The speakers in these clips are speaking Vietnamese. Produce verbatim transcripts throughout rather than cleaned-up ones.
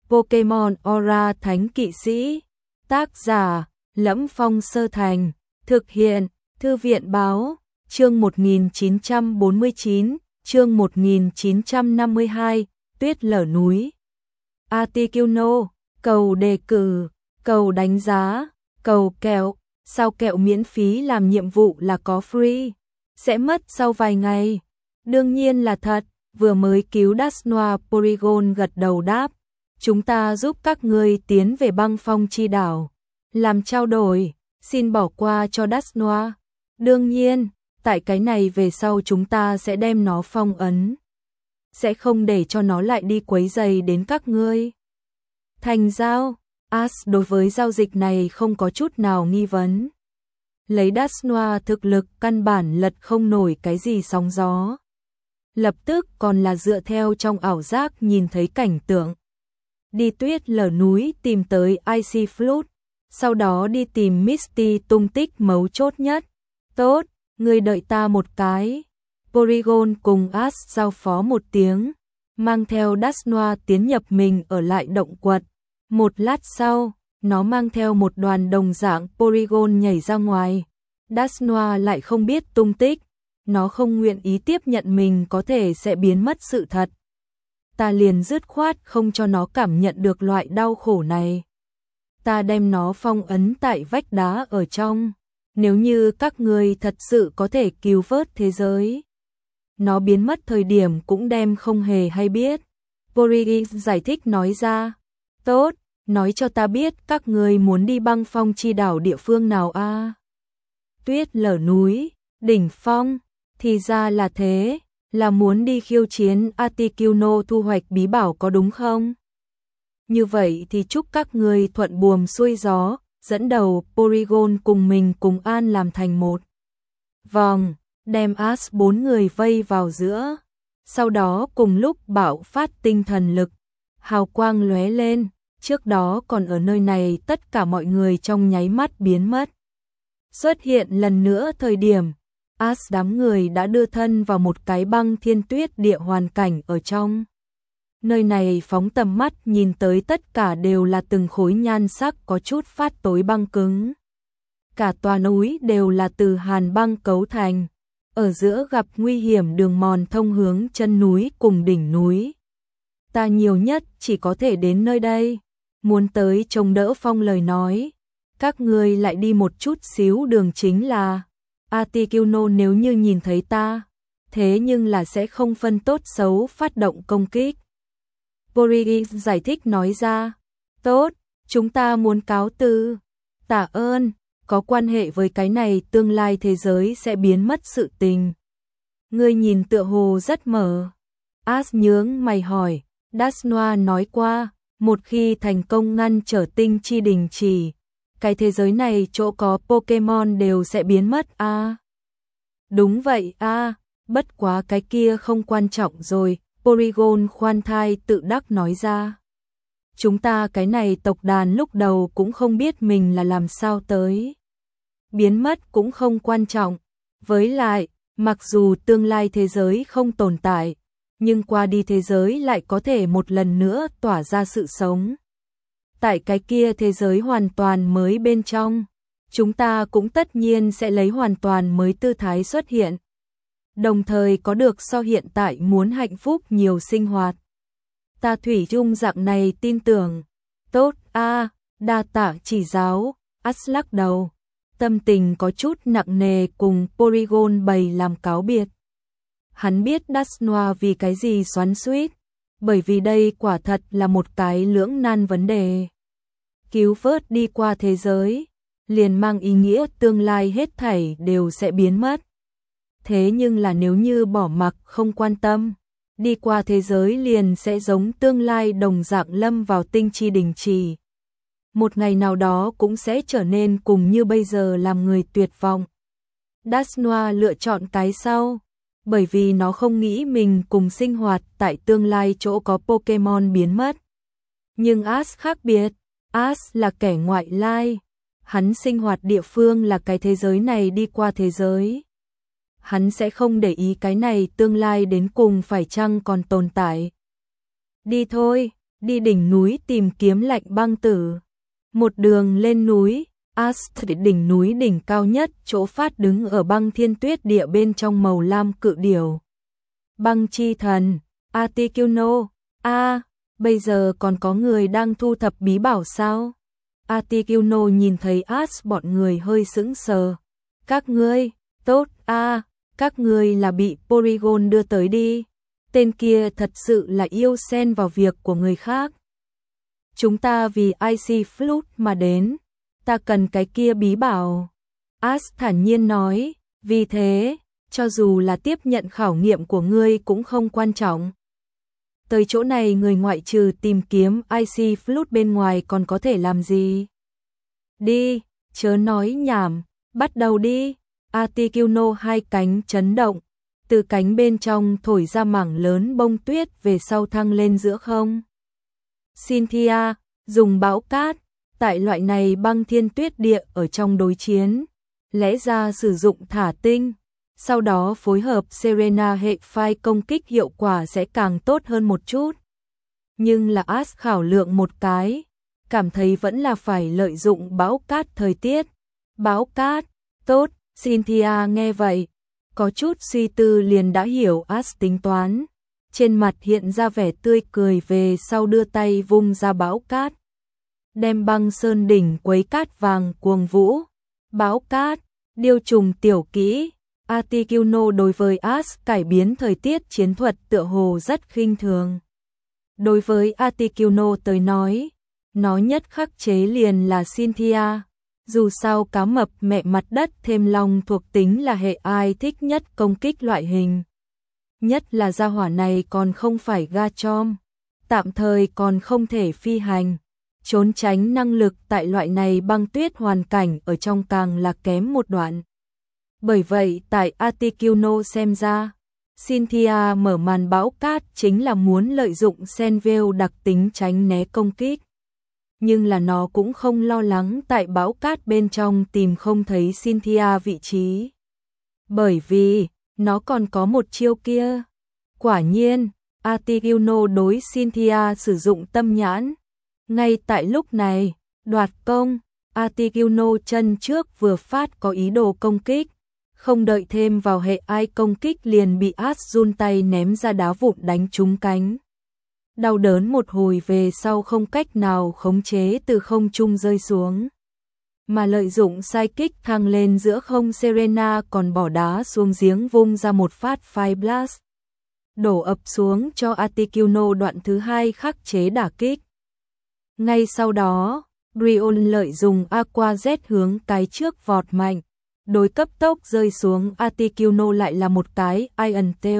Pokemon Aura Thánh Kỵ Sĩ. Tác giả: Lẫm Phong Sơ Thành. Thực hiện: Thư viện Báo. Chương một nghìn chín trăm bốn mươi chín, chương một nghìn chín trăm năm mươi hai, Tuyết lở núi. Articuno, cầu đề cử, cầu đánh giá, cầu kẹo. Sao kẹo miễn phí làm nhiệm vụ là có free? Sẽ mất sau vài ngày. Đương nhiên là thật, vừa mới cứu Dusknoir. Porygon gật đầu đáp. Chúng ta giúp các ngươi tiến về băng phong chi đảo. Làm trao đổi, xin bỏ qua cho Dusknoir. Đương nhiên, tại cái này về sau chúng ta sẽ đem nó phong ấn. Sẽ không để cho nó lại đi quấy rầy đến các ngươi. Thành giao, Ash đối với giao dịch này không có chút nào nghi vấn. Lấy Dusknoir thực lực căn bản lật không nổi cái gì sóng gió. Lập tức còn là dựa theo trong ảo giác nhìn thấy cảnh tượng. Đi tuyết lở núi tìm tới Icy Flood, sau đó đi tìm Misty tung tích mấu chốt nhất. Tốt, ngươi đợi ta một cái. Porygon cùng Ash giao phó một tiếng, mang theo Dusknoir tiến nhập mình ở lại động quật. Một lát sau, nó mang theo một đoàn đồng dạng Porygon nhảy ra ngoài. Dusknoir lại không biết tung tích, nó không nguyện ý tiếp nhận mình có thể sẽ biến mất sự thật. Ta liền dứt khoát không cho nó cảm nhận được loại đau khổ này. Ta đem nó phong ấn tại vách đá ở trong. Nếu như các ngươi thật sự có thể cứu vớt thế giới, nó biến mất thời điểm cũng đem không hề hay biết. Porygon giải thích nói ra. Tốt, nói cho ta biết các ngươi muốn đi băng phong chi đảo địa phương nào a? À? Tuyết lở núi, đỉnh phong, thì ra là thế, là muốn đi khiêu chiến Articuno thu hoạch bí bảo có đúng không? Như vậy thì chúc các ngươi thuận buồm xuôi gió, dẫn đầu Porygon cùng mình cùng An làm thành một vòng, đem Ash bốn người vây vào giữa. Sau đó cùng lúc bạo phát tinh thần lực, hào quang lóe lên, trước đó còn ở nơi này tất cả mọi người trong nháy mắt biến mất. Xuất hiện lần nữa thời điểm, Ash đám người đã đưa thân vào một cái băng thiên tuyết địa hoàn cảnh ở trong. Nơi này phóng tầm mắt nhìn tới tất cả đều là từng khối nhan sắc có chút phát tối băng cứng. Cả tòa núi đều là từ hàn băng cấu thành, ở giữa gặp nguy hiểm đường mòn thông hướng chân núi cùng đỉnh núi. Ta nhiều nhất chỉ có thể đến nơi đây, muốn tới trông đỡ Phong lời nói. Các ngươi lại đi một chút xíu đường chính là Articuno nếu như nhìn thấy ta, thế nhưng là sẽ không phân tốt xấu phát động công kích. Porygon giải thích nói ra. Tốt, chúng ta muốn cáo từ. Tạ ơn, có quan hệ với cái này tương lai thế giới sẽ biến mất sự tình. Ngươi nhìn tựa hồ rất mở. Ash nhướng mày hỏi. Dusknoir nói qua, một khi thành công ngăn trở tinh chi đình chỉ, cái thế giới này chỗ có Pokemon đều sẽ biến mất a. À? Đúng vậy a, à, bất quá cái kia không quan trọng rồi. Porygon khoan thai tự đắc nói ra. Chúng ta cái này tộc đàn lúc đầu cũng không biết mình là làm sao tới. Biến mất cũng không quan trọng. Với lại, mặc dù tương lai thế giới không tồn tại, nhưng qua đi thế giới lại có thể một lần nữa tỏa ra sự sống. Tại cái kia thế giới hoàn toàn mới bên trong, chúng ta cũng tất nhiên sẽ lấy hoàn toàn mới tư thái xuất hiện. Đồng thời có được so hiện tại muốn hạnh phúc nhiều sinh hoạt. Ta thủy chung dạng này tin tưởng. Tốt a, à, đa tạ chỉ giáo. Ash lắc đầu, tâm tình có chút nặng nề cùng Porygon bày làm cáo biệt. Hắn biết Dusknoir vì cái gì xoắn xuýt, bởi vì đây quả thật là một cái lưỡng nan vấn đề. Cứu vớt đi qua thế giới, liền mang ý nghĩa tương lai hết thảy đều sẽ biến mất. Thế nhưng là nếu như bỏ mặc không quan tâm, đi qua thế giới liền sẽ giống tương lai đồng dạng lâm vào tinh chi đình trì. Một ngày nào đó cũng sẽ trở nên cùng như bây giờ làm người tuyệt vọng. Dusknoir lựa chọn cái sau, bởi vì nó không nghĩ mình cùng sinh hoạt tại tương lai chỗ có Pokemon biến mất. Nhưng Ash khác biệt, Ash là kẻ ngoại lai, hắn sinh hoạt địa phương là cái thế giới này đi qua thế giới. Hắn sẽ không để ý cái này tương lai đến cùng phải chăng còn tồn tại. Đi thôi, đi đỉnh núi tìm kiếm Lạnh Băng Tử. Một đường lên núi, Ast đỉnh núi đỉnh cao nhất, chỗ Phát đứng ở Băng Thiên Tuyết Địa bên trong màu lam cự điểu. Băng chi thần, Articuno, a, bây giờ còn có người đang thu thập bí bảo sao? Articuno nhìn thấy Ast bọn người hơi sững sờ. Các ngươi, tốt, a, các ngươi là bị Porygon đưa tới đi. Tên kia thật sự là yêu xen vào việc của người khác. Chúng ta vì Icy Flute mà đến, ta cần cái kia bí bảo. Ast thản nhiên nói, vì thế, cho dù là tiếp nhận khảo nghiệm của ngươi cũng không quan trọng. Tới chỗ này người ngoại trừ tìm kiếm Icy Flute bên ngoài còn có thể làm gì? Đi, chớ nói nhảm, bắt đầu đi. Articuno hai cánh chấn động, từ cánh bên trong thổi ra mảng lớn bông tuyết về sau thăng lên giữa không. Cynthia, dùng bão cát, tại loại này Băng Thiên Tuyết Địa ở trong đối chiến, lẽ ra sử dụng thả tinh, sau đó phối hợp Serena hệ phai công kích hiệu quả sẽ càng tốt hơn một chút. Nhưng là Ast khảo lượng một cái, cảm thấy vẫn là phải lợi dụng bão cát thời tiết. Bão cát, tốt, Cynthia nghe vậy, có chút suy tư liền đã hiểu Ast tính toán. Trên mặt hiện ra vẻ tươi cười về sau đưa tay vung ra bão cát. Đem Băng Sơn đỉnh quấy cát vàng cuồng vũ. Bão cát, điêu trùng tiểu kỹ. Articuno đối với Ast cải biến thời tiết chiến thuật tựa hồ rất khinh thường. Đối với Articuno tới nói, nó nhất khắc chế liền là Cynthia. Dù sao cá mập mẹ mặt đất thêm long thuộc tính là hệ ai thích nhất công kích loại hình. Nhất là gia hỏa này còn không phải Garchomp, tạm thời còn không thể phi hành. Trốn tránh năng lực tại loại này băng tuyết hoàn cảnh ở trong càng là kém một đoạn. Bởi vậy tại Articuno xem ra, Cynthia mở màn bão cát chính là muốn lợi dụng Senville đặc tính tránh né công kích. Nhưng là nó cũng không lo lắng tại bão cát bên trong tìm không thấy Cynthia vị trí. Bởi vì, nó còn có một chiêu kia. Quả nhiên, Articuno đối Cynthia sử dụng tâm nhãn. Ngay tại lúc này, đoạt công, Articuno chân trước vừa phát có ý đồ công kích. Không đợi thêm vào hệ ai công kích liền bị Ast run tay ném ra đá vụn đánh trúng cánh. Đau đớn một hồi về sau không cách nào khống chế từ không trung rơi xuống. Mà lợi dụng sai kích thăng lên giữa không, Serena còn bỏ đá xuống giếng vung ra một phát Fire Blast. Đổ ập xuống cho Articuno đoạn thứ hai khắc chế đả kích. Ngay sau đó, Brion lợi dùng Aqua Jet hướng cái trước vọt mạnh. Đối cấp tốc rơi xuống Articuno lại là một cái Iron Tail.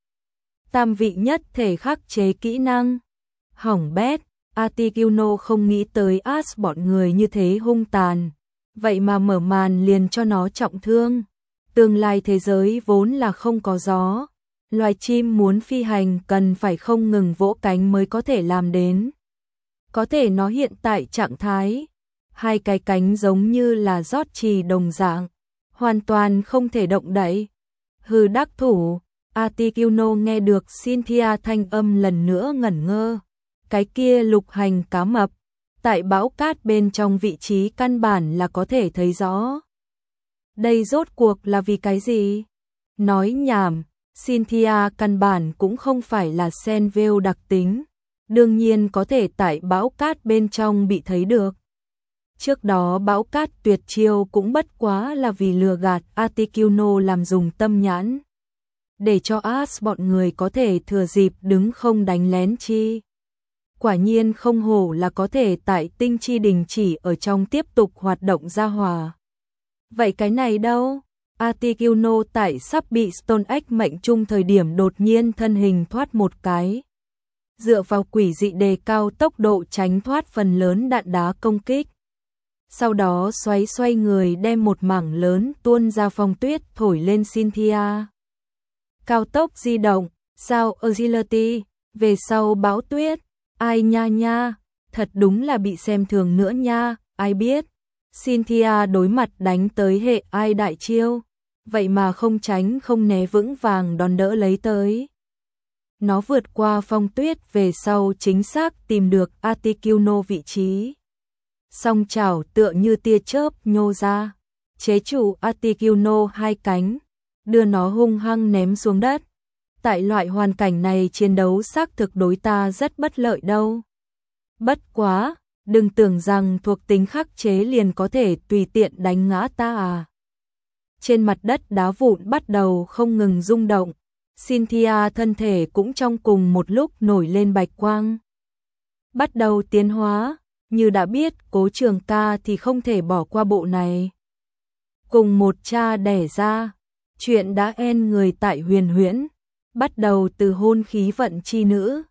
Tam vị nhất thể khắc chế kỹ năng. Hỏng bét, Articuno không nghĩ tới Ast bọn người như thế hung tàn. Vậy mà mở màn liền cho nó trọng thương. Tương lai thế giới vốn là không có gió. Loài chim muốn phi hành cần phải không ngừng vỗ cánh mới có thể làm đến. Có thể nó hiện tại trạng thái. Hai cái cánh giống như là rót trì đồng dạng. Hoàn toàn không thể động đậy. Hừ đắc thủ. Articuno nghe được Cynthia thanh âm lần nữa ngẩn ngơ. Cái kia lục hành cá mập, tại bão cát bên trong vị trí căn bản là có thể thấy rõ. Đây rốt cuộc là vì cái gì? Nói nhảm, Cynthia căn bản cũng không phải là Senville đặc tính, đương nhiên có thể tại bão cát bên trong bị thấy được. Trước đó bão cát tuyệt chiêu cũng bất quá là vì lừa gạt Articuno làm dùng tâm nhãn. Để cho Ast bọn người có thể thừa dịp đứng không đánh lén chi. Quả nhiên không hổ là có thể tại tinh chi đình chỉ ở trong tiếp tục hoạt động ra hòa. Vậy cái này đâu? Articuno tại sắp bị Stone Age mệnh trung thời điểm đột nhiên thân hình thoát một cái. Dựa vào quỷ dị đề cao tốc độ tránh thoát phần lớn đạn đá công kích. Sau đó xoáy xoay người đem một mảng lớn tuôn ra phong tuyết thổi lên Cynthia. Cao tốc di động, sao agility, về sau bão tuyết, ai nha nha, thật đúng là bị xem thường nữa nha, ai biết. Cynthia đối mặt đánh tới hệ ai đại chiêu, vậy mà không tránh không né vững vàng đòn đỡ lấy tới. Nó vượt qua phong tuyết về sau chính xác tìm được Articuno vị trí. Song chảo tựa như tia chớp nhô ra, chế trụ Articuno hai cánh, đưa nó hung hăng ném xuống đất. Tại loại hoàn cảnh này chiến đấu xác thực đối ta rất bất lợi đâu. Bất quá, đừng tưởng rằng thuộc tính khắc chế liền có thể tùy tiện đánh ngã ta à. Trên mặt đất đá vụn bắt đầu không ngừng rung động, Cynthia thân thể cũng trong cùng một lúc nổi lên bạch quang. Bắt đầu tiến hóa, như đã biết Cố Trường Ca thì không thể bỏ qua bộ này. Cùng một cha đẻ ra, chuyện đã en người tại Huyền Huyễn, bắt đầu từ hôn khí vận chi nữ,